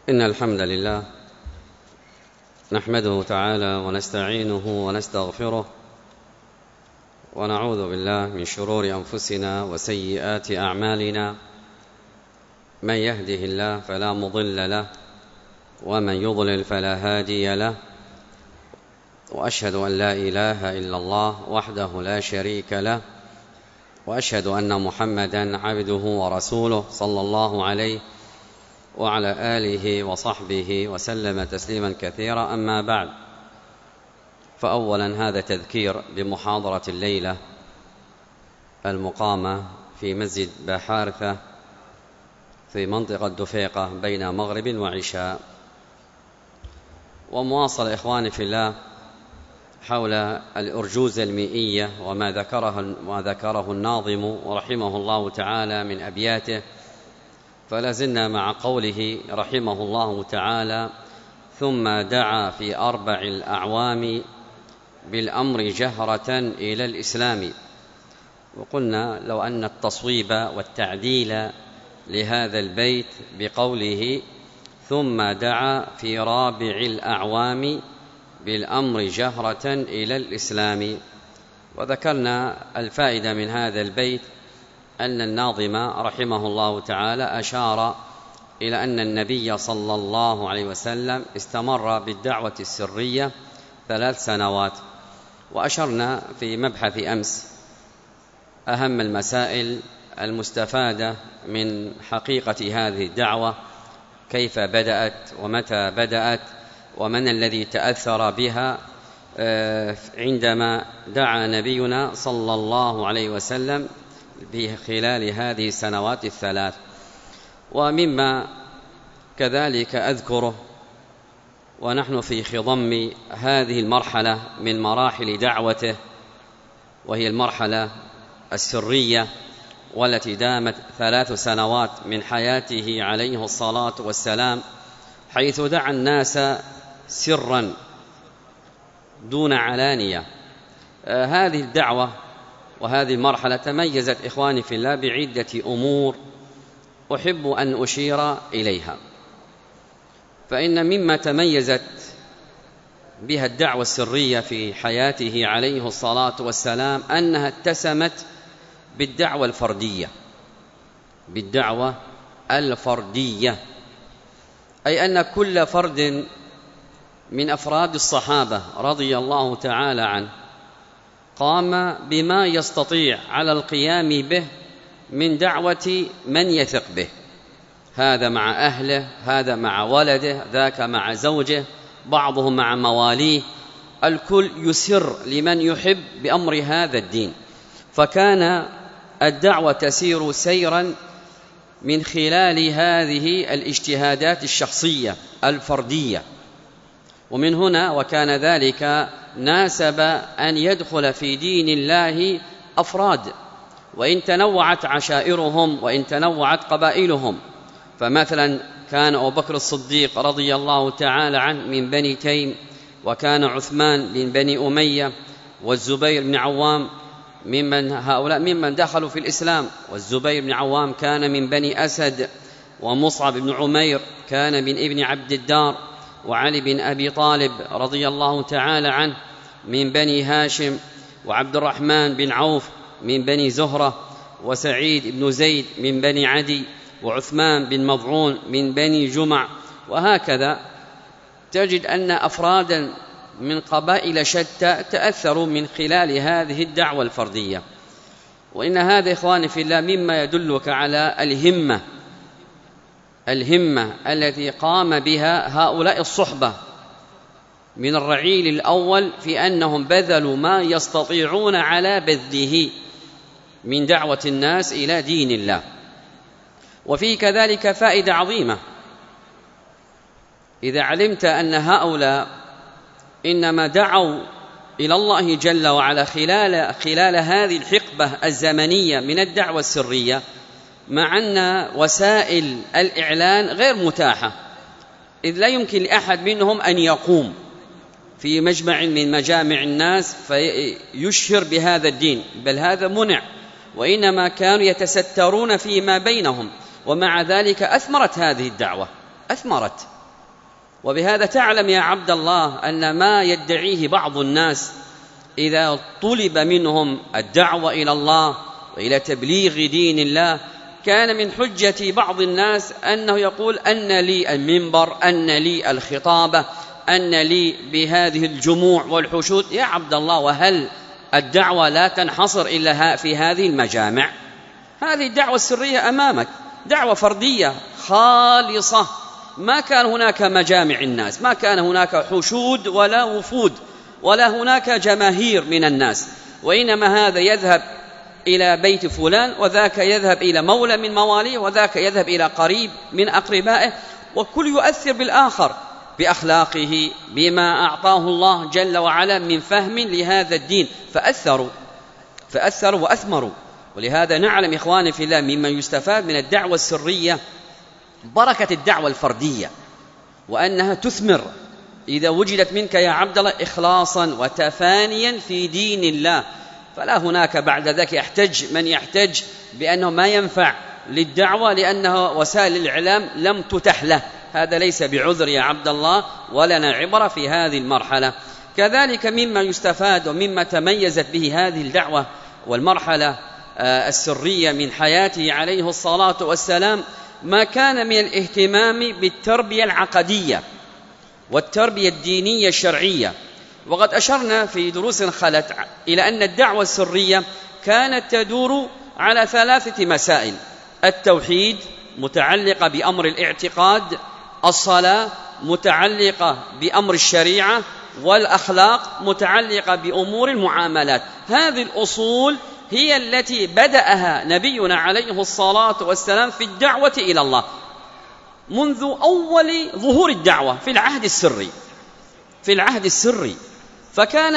إن الحمد لله نحمده تعالى ونستعينه ونستغفره ونعوذ بالله من شرور أنفسنا وسيئات أعمالنا. من يهده الله فلا مضل له ومن يضلل فلا هادي له، وأشهد أن لا إله إلا الله وحده لا شريك له، وأشهد أن محمدًا عبده ورسوله صلى الله عليه وعلى آله وصحبه وسلم تسليما كثيرا. أما بعد، فأولا هذا تذكير بمحاضرة الليلة المقامة في مسجد بحارثة في منطقة دفيقة بين مغرب وعشاء، ومواصل إخواني في الله حول الأرجوزة المئية وما ذكره الناظم رحمه الله تعالى من أبياته. فلازلنا مع قوله رحمه الله تعالى: ثم دعا في 4 الأعوام بالأمر جهرة إلى الإسلام. وقلنا لو أن التصويب والتعديل لهذا البيت بقوله ثم دعا في 4 الأعوام بالأمر جهرة إلى الإسلام. وذكرنا الفائدة من هذا البيت أن الناظم رحمه الله تعالى أشار إلى أن النبي صلى الله عليه وسلم استمر بالدعوة السرية 3 سنوات، وأشرنا في مبحث أمس أهم المسائل المستفادة من حقيقة هذه الدعوة، كيف بدأت ومتى بدأت ومن الذي تأثر بها عندما دعا نبينا صلى الله عليه وسلم خلال هذه السنوات 3. ومما كذلك أذكره ونحن في خضم هذه المرحلة من مراحل دعوته، وهي المرحلة السرية والتي دامت 3 سنوات من حياته عليه الصلاة والسلام، حيث دعا الناس سرا دون علانية. هذه الدعوة وهذه المرحلة تميزت إخواني في الله بعدة أمور أحب أن أشير إليها. فإن مما تميزت بها الدعوة السرية في حياته عليه الصلاة والسلام أنها اتسمت بالدعوة الفردية، أي أن كل فرد من أفراد الصحابة رضي الله تعالى عنه قام بما يستطيع على القيام به من دعوة من يثق به، هذا مع أهله، هذا مع ولده، ذاك مع زوجه، بعضهم مع مواليه، الكل يسر لمن يحب بأمر هذا الدين. فكان الدعوة تسير سيرا من خلال هذه الاجتهادات الشخصية الفردية. ومن هنا وكان ذلك ناسب أن يدخل في دين الله أفراد، وإن تنوعت عشائرهم وإن تنوعت قبائلهم. فمثلا كان أبو بكر الصديق رضي الله تعالى عنه من بني تيم، وكان عثمان من بني أمية، والزبير بن عوام ممن دخلوا في الإسلام، والزبير بن عوام كان من بني أسد، ومصعب بن عمير كان من ابن عبد الدار، وعلي بن أبي طالب رضي الله تعالى عنه من بني هاشم، وعبد الرحمن بن عوف من بني زهرة، وسعيد بن زيد من بني عدي، وعثمان بن مضعون من بني جمع. وهكذا تجد أن أفرادا من قبائل شتى تأثروا من خلال هذه الدعوة الفردية. وإن هذا إخواني في الله مما يدلك على الهمة التي قام بها هؤلاء الصحبة من الرعيل الأول، في أنهم بذلوا ما يستطيعون على بذله من دعوة الناس إلى دين الله. وفي كذلك فائدة عظيمة، إذا علمت أن هؤلاء إنما دعوا إلى الله جل وعلا خلال هذه الحقبة الزمنية من الدعوة السرية، مع أن وسائل الإعلان غير متاحة، إذ لا يمكن لأحد منهم أن يقوم في مجمع من مجامع الناس فيشهر بهذا الدين، بل هذا منع، وإنما كانوا يتسترون فيما بينهم. ومع ذلك أثمرت هذه الدعوة، أثمرت وبهذا تعلم يا عبد الله أن ما يدعيه بعض الناس إذا طلب منهم الدعوة إلى الله وإلى تبليغ دين الله، كان من حجة بعض الناس أنه يقول أن لي المنبر، أن لي الخطابة، أن لي بهذه الجموع والحشود. يا عبد الله، وهل الدعوة لا تنحصر إلا في هذه المجامع؟ هذه الدعوة السرية أمامك، دعوة فردية خالصة، ما كان هناك مجامع الناس، ما كان هناك حشود ولا وفود ولا هناك جماهير من الناس، وإنما هذا يذهب إلى بيت فلان، وذاك يذهب إلى مولى من مواليه، وذاك يذهب إلى قريب من أقربائه، وكل يؤثر بالآخر بأخلاقه بما أعطاه الله جل وعلا من فهم لهذا الدين، فأثروا وأثمروا. ولهذا نعلم إخواني في الله مما يستفاد من الدعوة السرية بركة الدعوة الفردية، وأنها تثمر إذا وجدت منك يا عبد الله إخلاصا وتفانيا في دين الله. فلا هناك بعد ذلك يحتج من يحتج بأنه ما ينفع للدعوة لأنه وسائل الإعلام لم تتح له، هذا ليس بعذر يا عبد الله، ولنا عبرة في هذه المرحلة. كذلك مما يستفاد ومما تميزت به هذه الدعوة والمرحلة السرية من حياته عليه الصلاة والسلام ما كان من الاهتمام بالتربية العقدية والتربية الدينية الشرعية. وقد أشرنا في دروس خلت إلى أن الدعوة السرية كانت تدور على 3 مسائل: التوحيد متعلقة بأمر الاعتقاد، الصلاة متعلقة بأمر الشريعة، والأخلاق متعلقة بأمور المعاملات. هذه الأصول هي التي بدأها نبينا عليه الصلاة والسلام في الدعوة إلى الله منذ أول ظهور الدعوة في العهد السري. فكان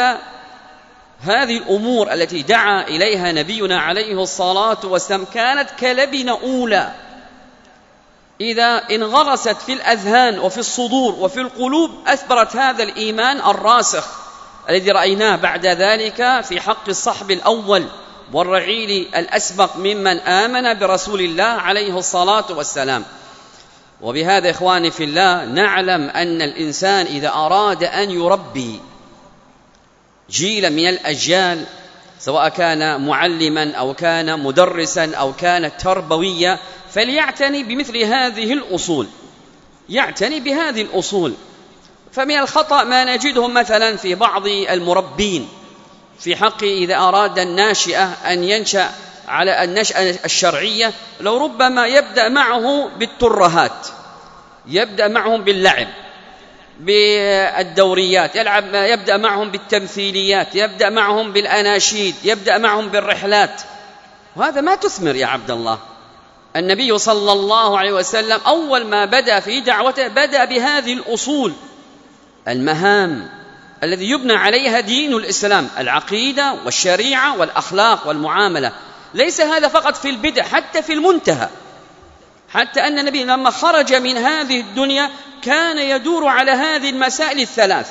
هذه الأمور التي دعا إليها نبينا عليه الصلاة والسلام كانت كلبنة أولى إذا انغرست في الأذهان وفي الصدور وفي القلوب أثبرت هذا الإيمان الراسخ الذي رأيناه بعد ذلك في حق الصحب الأول والرعيل الأسبق ممن آمن برسول الله عليه الصلاة والسلام. وبهذا إخواني في الله نعلم أن الإنسان إذا أراد أن يربي جيلا من الأجيال، سواء كان معلما أو كان مدرسا أو كان تربويا، فليعتني بمثل هذه الأصول، يعتني بهذه الأصول. فمن الخطأ ما نجده مثلا في بعض المربين في حق إذا أراد الناشئة أن ينشأ على النشأة الشرعية، لو ربما يبدأ معه بالترهات، يبدأ معهم باللعب بالدوريات، يبدأ معهم بالتمثيليات، يبدأ معهم بالأناشيد، يبدأ معهم بالرحلات، وهذا ما تثمر يا عبد الله. النبي صلى الله عليه وسلم أول ما بدأ في دعوته بدأ بهذه الأصول المهام الذي يبنى عليها دين الإسلام: العقيدة والشريعة والأخلاق والمعاملة. ليس هذا فقط في البدء، حتى في المنتهى، حتى أن النبي لما خرج من هذه الدنيا كان يدور على هذه المسائل ال3.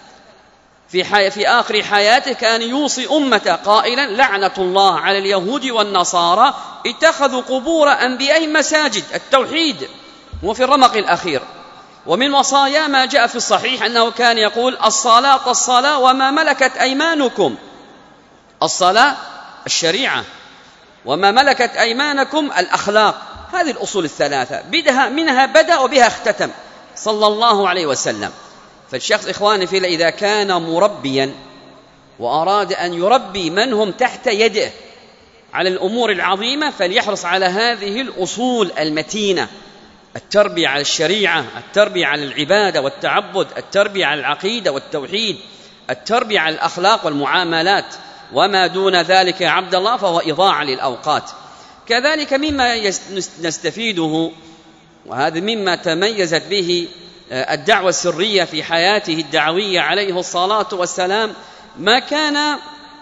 في آخر حياته كان يوصي أمته قائلا: لعنة الله على اليهود والنصارى اتخذوا قبور أنبيائهم مساجد. التوحيد وفي الرمق الأخير. ومن وصايا ما جاء في الصحيح أنه كان يقول: الصلاة وما ملكت أيمانكم. الصلاة الشريعة، وما ملكت أيمانكم الأخلاق. هذه الأصول ال3 منها بدأ وبها اختتم صلى الله عليه وسلم. فالشخص إخواني في الله إذا كان مربيا وأراد أن يربي من هم تحت يده على الأمور العظيمة فليحرص على هذه الأصول المتينة: التربية على الشريعة، التربية على العبادة والتعبد، التربية على العقيدة والتوحيد، التربية على الأخلاق والمعاملات. وما دون ذلك يا عبد الله فهو إضاعة للأوقات. كذلك مما نستفيده، وهذا مما تميزت به الدعوة السرية في حياته الدعوية عليه الصلاة والسلام، ما كان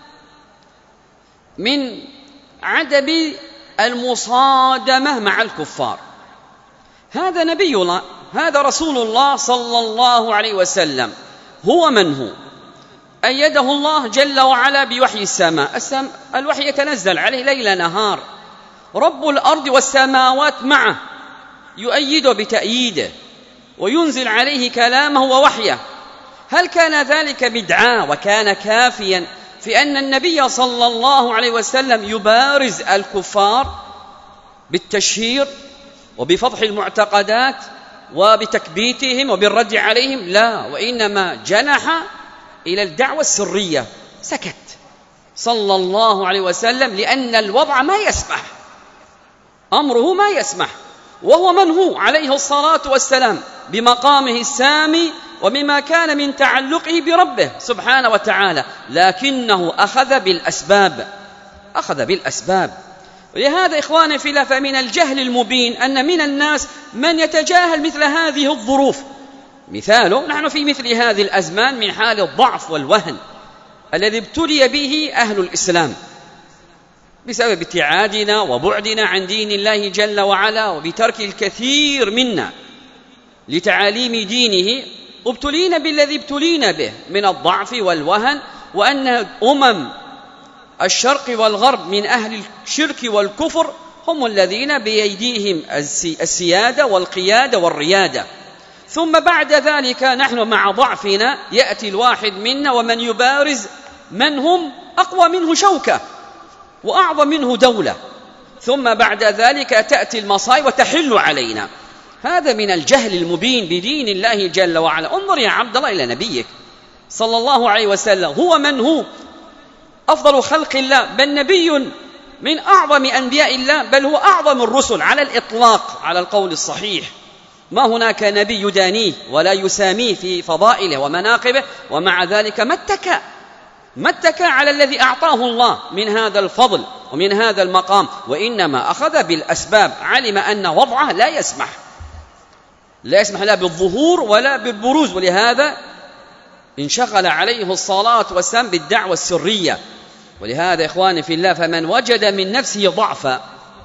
من عدم المصادمة مع الكفار. هذا نبي الله، هذا رسول الله صلى الله عليه وسلم. هو من هو؟ أيده الله جل وعلا بوحي السماء. الوحي يتنزل عليه ليل نهار، رب الأرض والسماوات معه يؤيده بتأييده. وينزل عليه كلامه ووحيه. هل كان ذلك بدعة وكان كافيا في أن النبي صلى الله عليه وسلم يبارز الكفار بالتشهير وبفضح المعتقدات وبتكبيتهم وبالرد عليهم؟ لا، وإنما جنح إلى الدعوة السرية، سكت صلى الله عليه وسلم لأن الوضع ما يسمح، أمره ما يسمح، وهو من هو عليه الصلاة والسلام بمقامه السامي وبما كان من تعلقه بربه سبحانه وتعالى، لكنه أخذ بالأسباب. ولهذا إخواني في الله، فمن الجهل المبين أن من الناس من يتجاهل مثل هذه الظروف. مثاله نحن في مثل هذه الأزمان من حال الضعف والوهن الذي ابتلي به أهل الإسلام بسبب ابتعادنا وبعدنا عن دين الله جل وعلا وبترك الكثير منا لتعاليم دينه، ابتلينا بالذي ابتلينا به من الضعف والوهن، وأن الشرق والغرب من أهل الشرك والكفر هم الذين بأيديهم السيادة والقيادة والريادة. ثم بعد ذلك نحن مع ضعفنا يأتي الواحد منا ومن يبارز من هم أقوى منه شوكة وأعظم منه دولة، ثم بعد ذلك تأتي المصائب وتحل علينا. هذا من الجهل المبين بدين الله جل وعلا. انظر يا عبد الله إلى نبيك صلى الله عليه وسلم، هو من هو أفضل خلق الله، بل نبي من أعظم أنبياء الله، بل هو أعظم الرسل على الإطلاق على القول الصحيح. ما هناك نبي يدانيه ولا يساميه في فضائله ومناقبه، ومع ذلك ما اتكى على الذي أعطاه الله من هذا الفضل ومن هذا المقام، وإنما أخذ بالأسباب. علم أن وضعه لا يسمح لا بالظهور ولا بالبروز، ولهذا انشغل عليه الصلاة والسلام بالدعوة السرية. ولهذا إخواني في الله، فمن وجد من نفسه ضعفا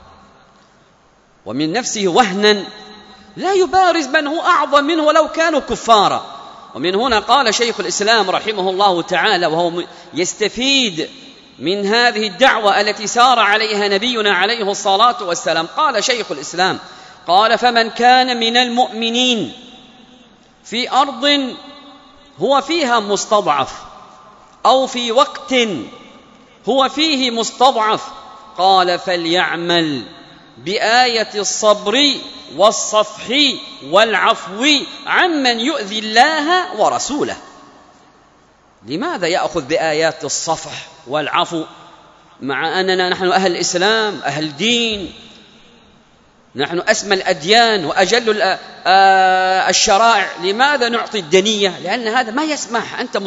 ومن نفسه وهنا لا يبارز من هو أعظم منه ولو كانوا كفارا. ومن هنا قال شيخ الإسلام رحمه الله تعالى، وهو يستفيد من هذه الدعوة التي سار عليها نبينا عليه الصلاة والسلام، قال شيخ الإسلام قال: فمن كان من المؤمنين في أرض هو فيها مستضعف أو في وقت هو فيه مستضعف، قال: فليعمل بآية الصبر والصفح والعفو عمن يؤذي الله ورسوله. لماذا يأخذ بآيات الصفح والعفو مع أننا نحن أهل الإسلام أهل دين، نحن أسمى الأديان وأجل الشرائع؟ لماذا نعطي الدنية؟ لأن هذا ما يسمح، أنت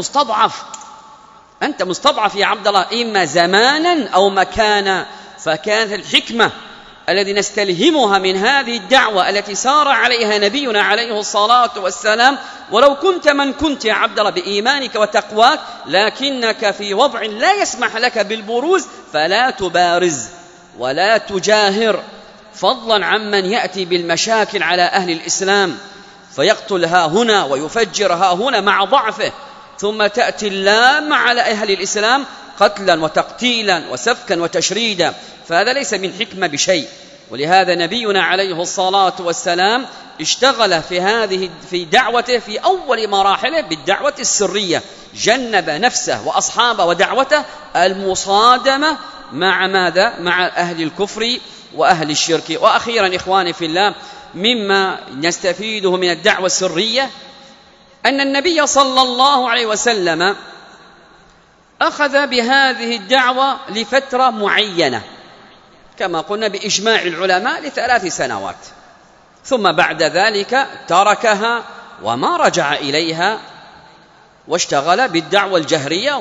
مستضعف يا عبد الله، إما زمانا أو مكانا. فكانت الحكمة الذي نستلهمها من هذه الدعوة التي سار عليها نبينا عليه الصلاة والسلام، ولو كنت من كنت يا عبد الله بإيمانك وتقواك، لكنك في وضع لا يسمح لك بالبروز، فلا تبارز ولا تجاهر، فضلا عمن يأتي بالمشاكل على أهل الإسلام فيقتلها هنا ويفجرها هنا مع ضعفه، ثم تأتي اللام على أهل الإسلام قتلا وتقتيلا وسفكا وتشريدا، فهذا ليس من حكمة بشيء. ولهذا نبينا عليه الصلاة والسلام اشتغل في دعوته في أول مراحله بالدعوة السرية، جنب نفسه وأصحابه ودعوته المصادمة مع ماذا؟ مع أهل الكفر وأهل الشرك. وأخيرا إخواني في الله، مما نستفيده من الدعوة السرية أن النبي صلى الله عليه وسلم أخذ بهذه الدعوة لفترة معينة كما قلنا بإجماع العلماء ل3 سنوات، ثم بعد ذلك تركها وما رجع إليها، واشتغل بالدعوة الجهرية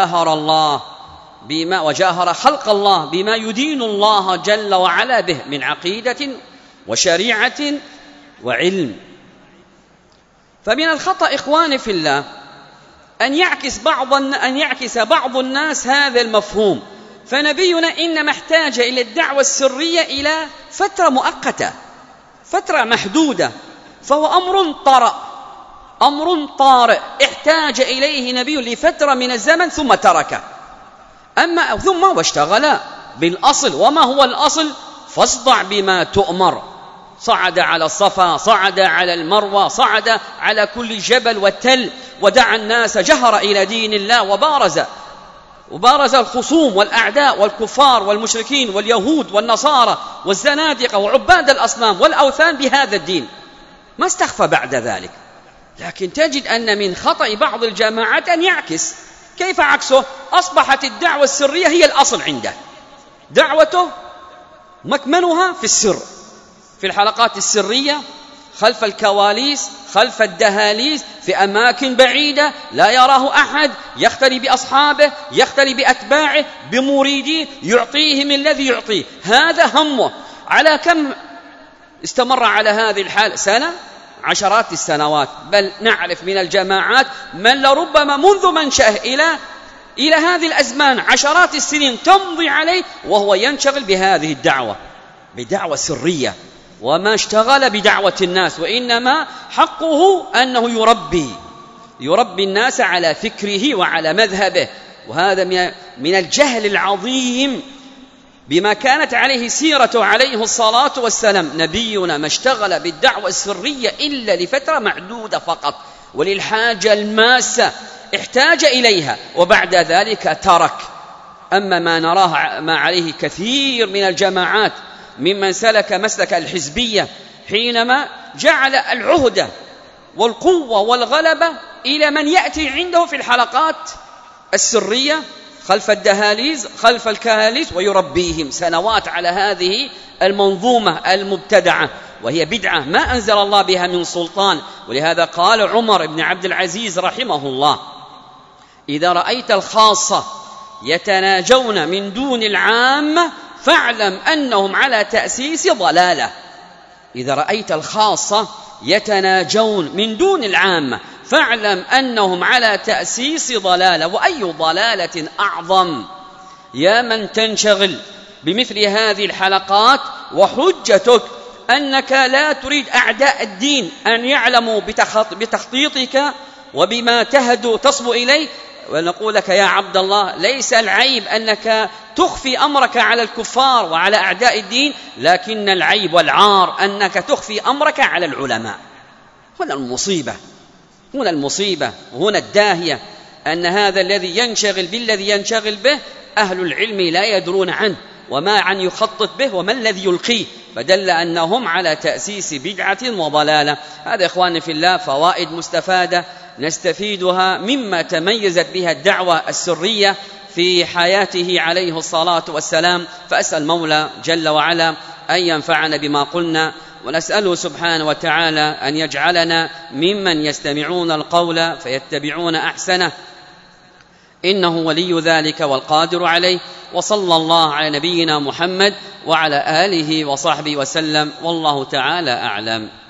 وجاهر خلق الله بما يدين الله جل وعلا به من عقيدة وشريعة وعلم. فمن الخطأ إخواني في الله أن يعكس بعض الناس هذا المفهوم، فنبينا إنما احتاج إلى الدعوة السرية إلى فترة مؤقتة، فترة محدودة، فهو أمر طارئ احتاج إليه نبي لفترة من الزمن ثم تركه. ثم واشتغل بالأصل. وما هو الأصل؟ فاصدع بما تؤمر صعد على الصفا، صعد على المروة، صعد على كل جبل وتل، ودعا الناس، جهر إلى دين الله، وبارز الخصوم والأعداء والكفار والمشركين واليهود والنصارى والزنادقة وعباد الأصنام والأوثان بهذا الدين، ما استخفى بعد ذلك. لكن تجد أن من خطأ بعض الجماعات أن يعكس. كيف عكسه؟ أصبحت الدعوة السرية هي الأصل عنده، دعوته مكمنها في السر، في الحلقات السرية، خلف الكواليس، خلف الدهاليز، في أماكن بعيدة لا يراه أحد، يختلي بأصحابه، يختلي بأتباعه، بمريديه، يعطيهم الذي يعطيه. هذا همه. على كم استمر على هذه الحال؟ سنة، عشرات السنوات، بل نعرف من الجماعات من لربما منذ منشأه إلى هذه الأزمان عشرات السنين تمضي عليه وهو ينشغل بهذه الدعوة، بدعوة سرية، وما اشتغل بدعوة الناس، وإنما حقه أنه يربي الناس على فكره وعلى مذهبه. وهذا من الجهل العظيم بما كانت عليه سيرته عليه الصلاة والسلام. نبينا ما اشتغل بالدعوة السرية إلا لفترة معدودة فقط، وللحاجة الماسة احتاج إليها، وبعد ذلك ترك. أما ما نراه ما عليه كثير من الجماعات ممن سلك مسلك الحزبية، حينما جعل العهدة والقوة والغلبة إلى من يأتي عنده في الحلقات السرية خلف الدهاليز، خلف الكهاليز، ويربيهم سنوات على هذه المنظومة المبتدعة، وهي بدعة ما أنزل الله بها من سلطان. ولهذا قال عمر بن عبد العزيز رحمه الله: إذا رأيت الخاصة يتناجون من دون العامة فاعلم أنهم على تأسيس ضلالة. إذا رأيت الخاصة يتناجون من دون العامة فاعلم أنهم على تأسيس ضلالة. وأي ضلالة أعظم يا من تنشغل بمثل هذه الحلقات وحجتك أنك لا تريد أعداء الدين أن يعلموا بتخطيطك وبما تصبو إليه. ونقول لك يا عبد الله: ليس العيب أنك تخفي أمرك على الكفار وعلى أعداء الدين، لكن العيب والعار أنك تخفي أمرك على العلماء. هنا المصيبة وهنا الداهية، أن هذا الذي ينشغل بالذي ينشغل به أهل العلم لا يدرون عنه وما عن يخطط به وما الذي يلقيه، فدل أنهم على تأسيس بدعة وضلالة. هذا إخواني في الله فوائد مستفادة نستفيدها مما تميزت بها الدعوة السرية في حياته عليه الصلاة والسلام. فأسأل المولى جل وعلا أن ينفعنا بما قلنا، ونسأله سبحانه وتعالى أن يجعلنا ممن يستمعون القول فيتبعون أحسنه، إنه ولي ذلك والقادر عليه. وصلى الله على نبينا محمد وعلى آله وصحبه وسلم، والله تعالى أعلم.